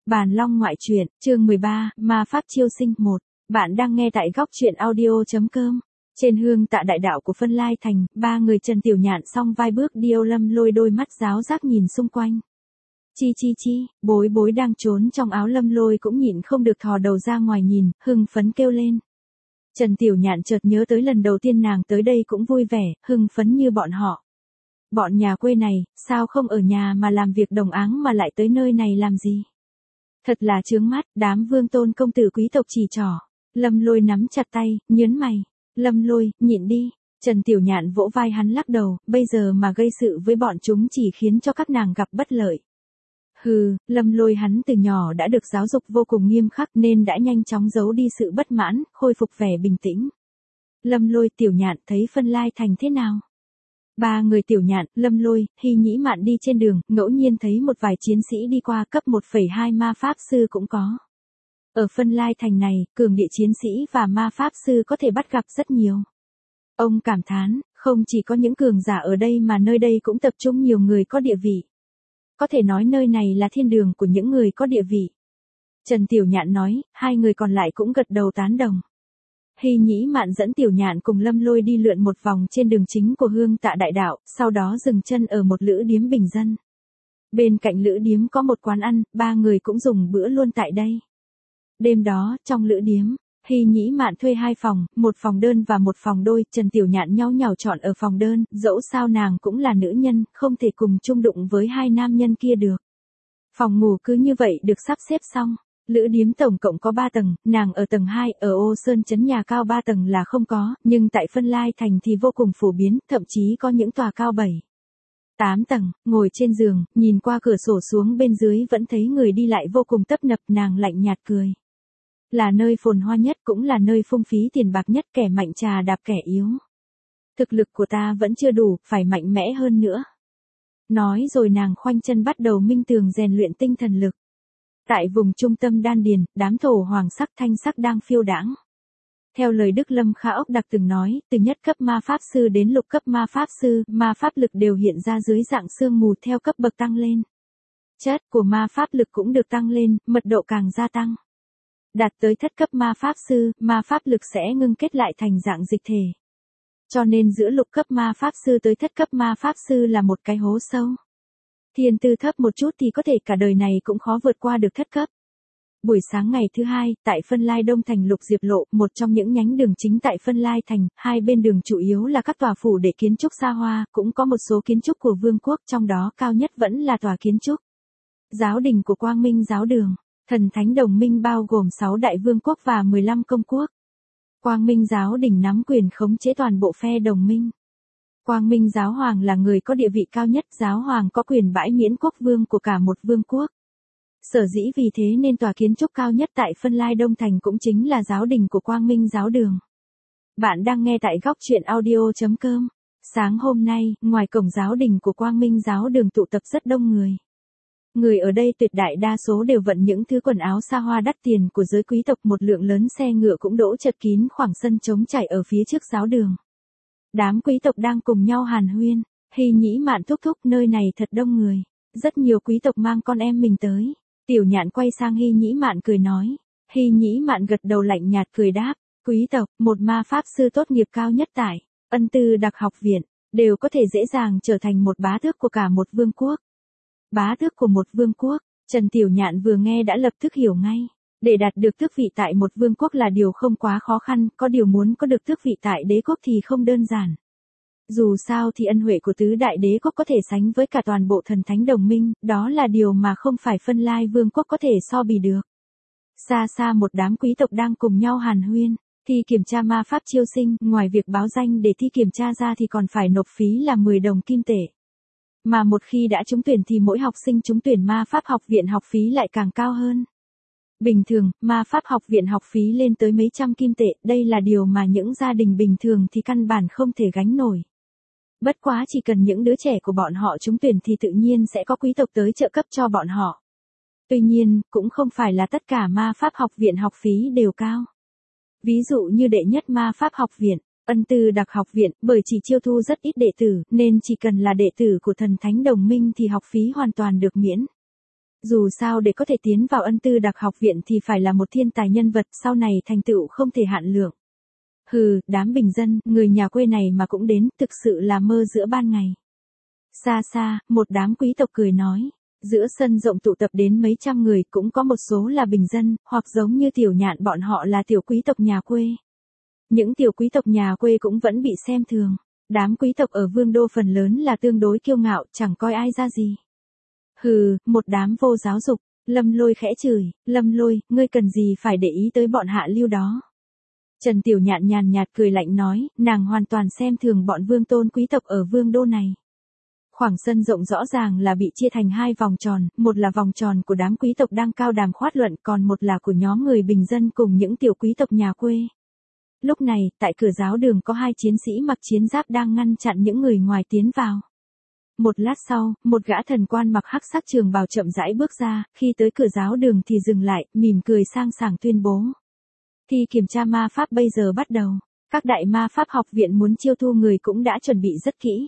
Bàn Long ngoại truyện, chương 13, Ma Pháp chiêu sinh 1. Bạn đang nghe tại góc truyện audio.com. Trên hương tạ đại đạo của Phân Lai Thành, ba người Trần Tiểu Nhạn song vai bước đi, Lâm Lôi đôi mắt giáo giác nhìn xung quanh. Chi, bối bối đang trốn trong áo Lâm Lôi cũng nhịn không được thò đầu ra ngoài nhìn, hưng phấn kêu lên. Trần Tiểu Nhạn chợt nhớ tới lần đầu tiên nàng tới đây cũng vui vẻ, hưng phấn như bọn họ. Bọn nhà quê này, sao không ở nhà mà làm việc đồng áng mà lại tới nơi này làm gì? Thật là chướng mắt, đám vương tôn công tử quý tộc chỉ trỏ. Lâm Lôi nắm chặt tay, nhớn mày. Lâm Lôi, nhịn đi. Trần Tiểu Nhạn vỗ vai hắn lắc đầu, bây giờ mà gây sự với bọn chúng chỉ khiến cho các nàng gặp bất lợi. Hừ, Lâm Lôi hắn từ nhỏ đã được giáo dục vô cùng nghiêm khắc nên đã nhanh chóng giấu đi sự bất mãn, khôi phục vẻ bình tĩnh. Lâm Lôi, Tiểu Nhạn thấy Phân Lai Thành thế nào? Ba người Tiểu Nhạn, Lâm Lôi, Hy Nhĩ Mạn đi trên đường, ngẫu nhiên thấy một vài chiến sĩ đi qua, cấp 1,2 ma pháp sư cũng có. Ở Phân Lai Thành này, cường địa chiến sĩ và ma pháp sư có thể bắt gặp rất nhiều. Ông cảm thán, không chỉ có những cường giả ở đây mà nơi đây cũng tập trung nhiều người có địa vị. Có thể nói nơi này là thiên đường của những người có địa vị. Trần Tiểu Nhạn nói, hai người còn lại cũng gật đầu tán đồng. Hy Nhĩ Mạn dẫn Tiểu Nhạn cùng Lâm Lôi đi lượn một vòng trên đường chính của hương tạ đại đạo, sau đó dừng chân ở một lữ điếm bình dân. Bên cạnh lữ điếm có một quán ăn, ba người cũng dùng bữa luôn tại đây. Đêm đó, trong lữ điếm, Hy Nhĩ Mạn thuê 2 phòng, một phòng đơn và một phòng đôi, Trần Tiểu Nhạn nhau nhào chọn ở phòng đơn, dẫu sao nàng cũng là nữ nhân, không thể cùng chung đụng với hai nam nhân kia được. Phòng ngủ cứ như vậy được sắp xếp xong. Lữ điếm tổng cộng có 3 tầng, nàng ở tầng 2, ở Ô Sơn trấn nhà cao 3 tầng là không có, nhưng tại Phân Lai Thành thì vô cùng phổ biến, thậm chí có những tòa cao 7, 8 tầng, ngồi trên giường, nhìn qua cửa sổ xuống bên dưới vẫn thấy người đi lại vô cùng tấp nập, nàng lạnh nhạt cười. Là nơi phồn hoa nhất cũng là nơi phung phí tiền bạc nhất, kẻ mạnh trà đạp kẻ yếu. Thực lực của ta vẫn chưa đủ, phải mạnh mẽ hơn nữa. Nói rồi nàng khoanh chân bắt đầu minh tường rèn luyện tinh thần lực. Tại vùng trung tâm đan điền, đám thổ hoàng sắc thanh sắc đang phiêu đãng. Theo lời Đức Lâm Kha Ốc Đặc từng nói, từ nhất cấp ma pháp sư đến lục cấp ma pháp sư, ma pháp lực đều hiện ra dưới dạng sương mù theo cấp bậc tăng lên. Chất của ma pháp lực cũng được tăng lên, mật độ càng gia tăng. Đạt tới thất cấp ma pháp lực sẽ ngưng kết lại thành dạng dịch thể. Cho nên giữa lục cấp ma pháp sư tới thất cấp ma pháp sư là một cái hố sâu. Thiên tư thấp một chút thì có thể cả đời này cũng khó vượt qua được thất cấp. Buổi sáng ngày thứ 2, tại Phân Lai Đông Thành Lục Diệp Lộ, một trong những nhánh đường chính tại Phân Lai Thành, hai bên đường chủ yếu là các tòa phủ để kiến trúc xa hoa, cũng có một số kiến trúc của vương quốc, trong đó cao nhất vẫn là tòa kiến trúc giáo đình của Quang Minh giáo đường. Thần Thánh Đồng Minh bao gồm 6 đại vương quốc và 15 công quốc. Quang Minh giáo đình nắm quyền khống chế toàn bộ phe đồng minh. Quang Minh giáo hoàng là người có địa vị cao nhất, giáo hoàng có quyền bãi miễn quốc vương của cả một vương quốc. Sở dĩ vì thế nên tòa kiến trúc cao nhất tại Phân Lai Đông Thành cũng chính là giáo đình của Quang Minh giáo đường. Bạn đang nghe tại góc truyện audio.com. Sáng hôm nay, ngoài cổng giáo đình của Quang Minh giáo đường tụ tập rất đông người. Người ở đây tuyệt đại đa số đều vận những thứ quần áo xa hoa đắt tiền của giới quý tộc, một lượng lớn xe ngựa cũng đỗ chật kín khoảng sân trống trải ở phía trước giáo đường. Đám quý tộc đang cùng nhau hàn huyên. Hy Nhĩ Mạn thúc thúc, nơi này thật đông người. Rất nhiều quý tộc mang con em mình tới. Tiểu Nhạn quay sang Hy Nhĩ Mạn cười nói. Hy Nhĩ Mạn gật đầu lạnh nhạt cười đáp. Quý tộc, một ma pháp sư tốt nghiệp cao nhất tại Ân Tư Đặc học viện, đều có thể dễ dàng trở thành một bá tước của cả một vương quốc. Bá tước của một vương quốc, Trần Tiểu Nhạn vừa nghe đã lập tức hiểu ngay. Để đạt được tước vị tại một vương quốc là điều không quá khó khăn, có điều muốn có được tước vị tại đế quốc thì không đơn giản. Dù sao thì ân huệ của tứ đại đế quốc có thể sánh với cả toàn bộ thần thánh đồng minh, đó là điều mà không phải Phân Lai vương quốc có thể so bì được. Xa xa một đám quý tộc đang cùng nhau hàn huyên. Thi kiểm tra ma pháp chiêu sinh, ngoài việc báo danh để thi kiểm tra ra thì còn phải nộp phí là 10 đồng kim tệ. Mà một khi đã trúng tuyển thì mỗi học sinh trúng tuyển ma pháp học viện học phí lại càng cao hơn. Bình thường, ma pháp học viện học phí lên tới mấy trăm kim tệ, đây là điều mà những gia đình bình thường thì căn bản không thể gánh nổi. Bất quá chỉ cần những đứa trẻ của bọn họ trúng tuyển thì tự nhiên sẽ có quý tộc tới trợ cấp cho bọn họ. Tuy nhiên, cũng không phải là tất cả ma pháp học viện học phí đều cao. Ví dụ như đệ nhất ma pháp học viện, Ân Tư Đặc học viện, bởi chỉ chiêu thu rất ít đệ tử, nên chỉ cần là đệ tử của thần thánh đồng minh thì học phí hoàn toàn được miễn. Dù sao để có thể tiến vào Ân Tư Đặc học viện thì phải là một thiên tài nhân vật, sau này thành tựu không thể hạn lượng. Hừ, đám bình dân, người nhà quê này mà cũng đến, thực sự là mơ giữa ban ngày. Xa xa, một đám quý tộc cười nói. Giữa sân rộng tụ tập đến mấy trăm người, cũng có một số là bình dân, hoặc giống như Tiểu Nhạn bọn họ là tiểu quý tộc nhà quê. Những tiểu quý tộc nhà quê cũng vẫn bị xem thường. Đám quý tộc ở vương đô phần lớn là tương đối kiêu ngạo, chẳng coi ai ra gì. Hừ, một đám vô giáo dục. Lâm Lôi khẽ chửi. Lâm Lôi, ngươi cần gì phải để ý tới bọn hạ lưu đó. Trần Tiểu Nhạn nhàn nhạt cười lạnh nói, nàng hoàn toàn xem thường bọn vương tôn quý tộc ở vương đô này. Khoảng sân rộng rõ ràng là bị chia thành hai vòng tròn, một là vòng tròn của đám quý tộc đang cao đàm khoát luận, còn một là của nhóm người bình dân cùng những tiểu quý tộc nhà quê. Lúc này, tại cửa giáo đường có hai chiến sĩ mặc chiến giáp đang ngăn chặn những người ngoài tiến vào. Một lát sau, một gã thần quan mặc hắc sắc trường bào chậm rãi bước ra, khi tới cửa giáo đường thì dừng lại, mỉm cười sang sảng tuyên bố. Thi kiểm tra ma pháp bây giờ bắt đầu. Các đại ma pháp học viện muốn chiêu thu người cũng đã chuẩn bị rất kỹ.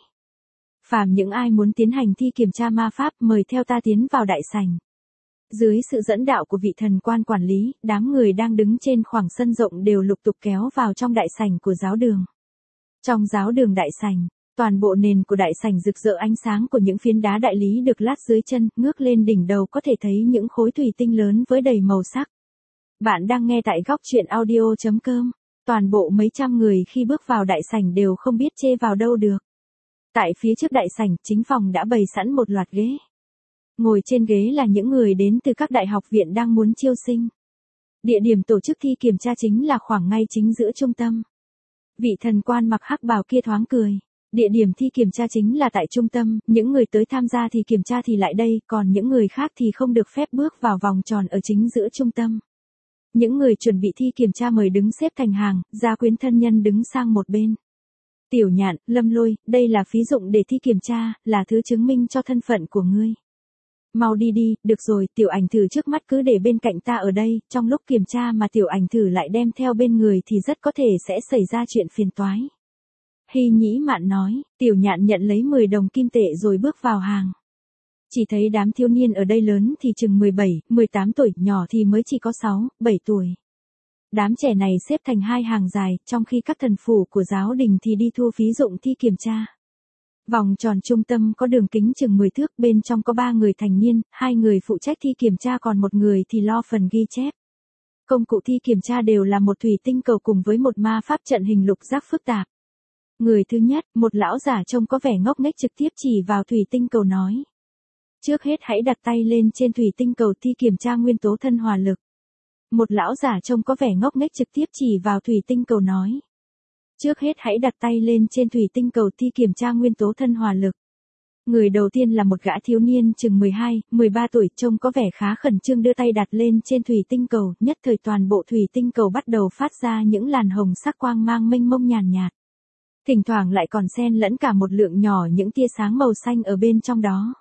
Phàm những ai muốn tiến hành thi kiểm tra ma pháp mời theo ta tiến vào đại sảnh. Dưới sự dẫn đạo của vị thần quan quản lý, đám người đang đứng trên khoảng sân rộng đều lục tục kéo vào trong đại sảnh của giáo đường. Trong giáo đường đại sảnh, toàn bộ nền của đại sảnh rực rỡ ánh sáng của những phiến đá đại lý được lát dưới chân, ngước lên đỉnh đầu có thể thấy những khối thủy tinh lớn với đầy màu sắc. Bạn đang nghe tại góc truyện audio.com. Toàn bộ mấy trăm người khi bước vào đại sảnh đều không biết chê vào đâu được. Tại phía trước đại sảnh, chính phòng đã bày sẵn một loạt ghế. Ngồi trên ghế là những người đến từ các đại học viện đang muốn chiêu sinh. Địa điểm tổ chức thi kiểm tra chính là khoảng ngay chính giữa trung tâm. Vị thần quan mặc hắc bào kia thoáng cười. Địa điểm thi kiểm tra chính là tại trung tâm, những người tới tham gia thì kiểm tra thì lại đây, còn những người khác thì không được phép bước vào vòng tròn ở chính giữa trung tâm. Những người chuẩn bị thi kiểm tra mời đứng xếp thành hàng, gia quyến thân nhân đứng sang một bên. Tiểu Nhạn, Lâm Lôi, đây là phí dụng để thi kiểm tra, là thứ chứng minh cho thân phận của ngươi. Mau đi đi, được rồi, tiểu ảnh thử trước mắt cứ để bên cạnh ta ở đây, trong lúc kiểm tra mà tiểu ảnh thử lại đem theo bên người thì rất có thể sẽ xảy ra chuyện phiền toái. Hy Nhĩ Mạn nói, Tiểu Nhạn nhận lấy 10 đồng kim tệ rồi bước vào hàng. Chỉ thấy đám thiếu niên ở đây lớn thì chừng 17, 18 tuổi, nhỏ thì mới chỉ có 6, 7 tuổi. Đám trẻ này xếp thành hai hàng dài, trong khi các thần phủ của giáo đình thì đi thu phí dụng thi kiểm tra. Vòng tròn trung tâm có đường kính chừng 10 thước, bên trong có 3 người thành niên, 2 người phụ trách thi kiểm tra còn một người thì lo phần ghi chép. Công cụ thi kiểm tra đều là một thủy tinh cầu cùng với một ma pháp trận hình lục giác phức tạp. Người thứ nhất, một lão giả trông có vẻ ngốc nghếch trực tiếp chỉ vào thủy tinh cầu nói. Trước hết hãy đặt tay lên trên thủy tinh cầu thi kiểm tra nguyên tố thân hỏa lực. Một lão giả trông có vẻ ngốc nghếch trực tiếp chỉ vào thủy tinh cầu nói. Trước hết hãy đặt tay lên trên thủy tinh cầu thi kiểm tra nguyên tố thân hỏa lực. Người đầu tiên là một gã thiếu niên chừng 12, 13 tuổi trông có vẻ khá khẩn trương đưa tay đặt lên trên thủy tinh cầu, nhất thời toàn bộ thủy tinh cầu bắt đầu phát ra những làn hồng sắc quang mang mênh mông nhàn nhạt. Thỉnh thoảng lại còn xen lẫn cả một lượng nhỏ những tia sáng màu xanh ở bên trong đó.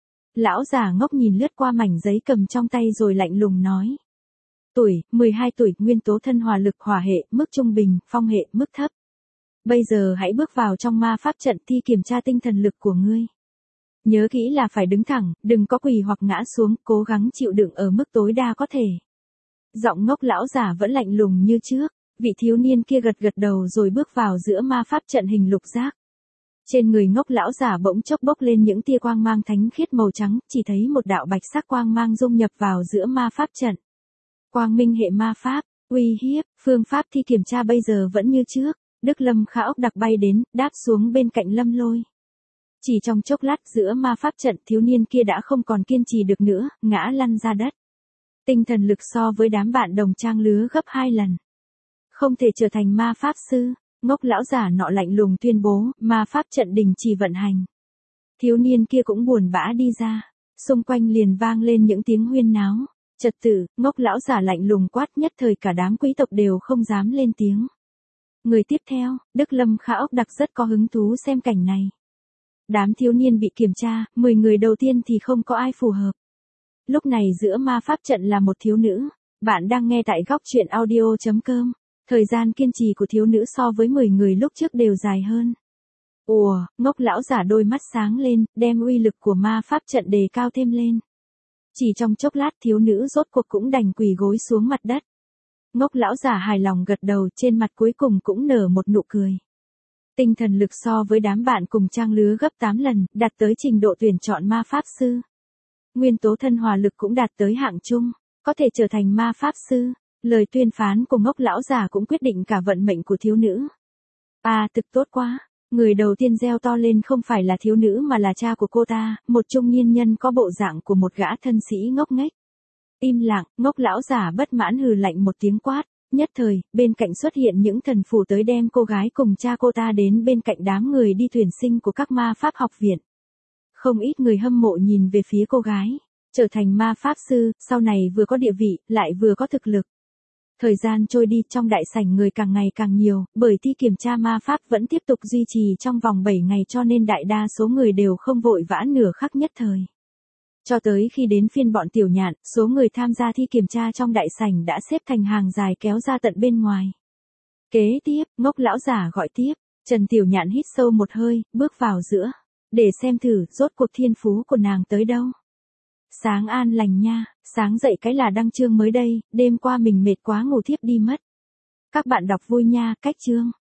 Lão già ngốc nhìn lướt qua mảnh giấy cầm trong tay rồi lạnh lùng nói. Tuổi, 12 tuổi, nguyên tố thân hỏa lực hỏa hệ, mức trung bình, phong hệ, mức thấp. Bây giờ hãy bước vào trong ma pháp trận thi kiểm tra tinh thần lực của ngươi. Nhớ kỹ là phải đứng thẳng, đừng có quỳ hoặc ngã xuống, cố gắng chịu đựng ở mức tối đa có thể. Giọng ngốc lão giả vẫn lạnh lùng như trước, vị thiếu niên kia gật gật đầu rồi bước vào giữa ma pháp trận hình lục giác. Trên người ngốc lão giả bỗng chốc bốc lên những tia quang mang thánh khiết màu trắng, chỉ thấy một đạo bạch sắc quang mang dung nhập vào giữa ma pháp trận. Quang minh hệ ma pháp, uy hiếp, phương pháp thi kiểm tra bây giờ vẫn như trước. Đức Lâm Khả Ốc đặc bay đến, đáp xuống bên cạnh Lâm Lôi. Chỉ trong chốc lát giữa ma pháp trận thiếu niên kia đã không còn kiên trì được nữa, ngã lăn ra đất. Tinh thần lực so với đám bạn đồng trang lứa gấp 2 lần. Không thể trở thành ma pháp sư, ngốc lão giả nọ lạnh lùng tuyên bố, ma pháp trận đình chỉ vận hành. Thiếu niên kia cũng buồn bã đi ra, xung quanh liền vang lên những tiếng huyên náo. Trật tự, ngốc lão giả lạnh lùng quát, nhất thời cả đám quý tộc đều không dám lên tiếng. Người tiếp theo, Đức Lâm Khả Ốc đặc rất có hứng thú xem cảnh này. Đám thiếu niên bị kiểm tra, 10 người đầu tiên thì không có ai phù hợp. Lúc này giữa ma pháp trận là một thiếu nữ. Bạn đang nghe tại góc truyện audio.com. Thời gian kiên trì của thiếu nữ so với 10 người lúc trước đều dài hơn. Ủa, ngốc lão giả đôi mắt sáng lên, đem uy lực của ma pháp trận đề cao thêm lên. Chỉ trong chốc lát thiếu nữ rốt cuộc cũng đành quỳ gối xuống mặt đất. Ngốc lão giả hài lòng gật đầu, trên mặt cuối cùng cũng nở một nụ cười. Tinh thần lực so với đám bạn cùng trang lứa gấp 8 lần, đạt tới trình độ tuyển chọn ma pháp sư. Nguyên tố thân hòa lực cũng đạt tới hạng trung, có thể trở thành ma pháp sư. Lời tuyên phán của ngốc lão giả cũng quyết định cả vận mệnh của thiếu nữ. Thực tốt quá. Người đầu tiên reo to lên không phải là thiếu nữ mà là cha của cô ta, một trung niên nhân có bộ dạng của một gã thân sĩ ngốc nghếch. Im lặng, ngốc lão giả bất mãn hừ lạnh một tiếng quát. Nhất thời, bên cạnh xuất hiện những thần phù tới đem cô gái cùng cha cô ta đến bên cạnh đám người đi tuyển sinh của các ma pháp học viện. Không ít người hâm mộ nhìn về phía cô gái. Trở thành ma pháp sư, sau này vừa có địa vị, lại vừa có thực lực. Thời gian trôi đi, trong đại sảnh người càng ngày càng nhiều, bởi thi kiểm tra ma pháp vẫn tiếp tục duy trì trong vòng 7 ngày cho nên đại đa số người đều không vội vã nửa khắc nhất thời. Cho tới khi đến phiên bọn tiểu nhạn, số người tham gia thi kiểm tra trong đại sảnh đã xếp thành hàng dài kéo ra tận bên ngoài. Kế tiếp, ngốc lão giả gọi tiếp, Trần Tiểu Nhạn hít sâu một hơi, bước vào giữa, để xem thử rốt cuộc thiên phú của nàng tới đâu. Sáng an lành nha, sáng dậy cái là đăng chương mới đây, đêm qua mình mệt quá ngủ thiếp đi mất. Các bạn đọc vui nha, cách chương.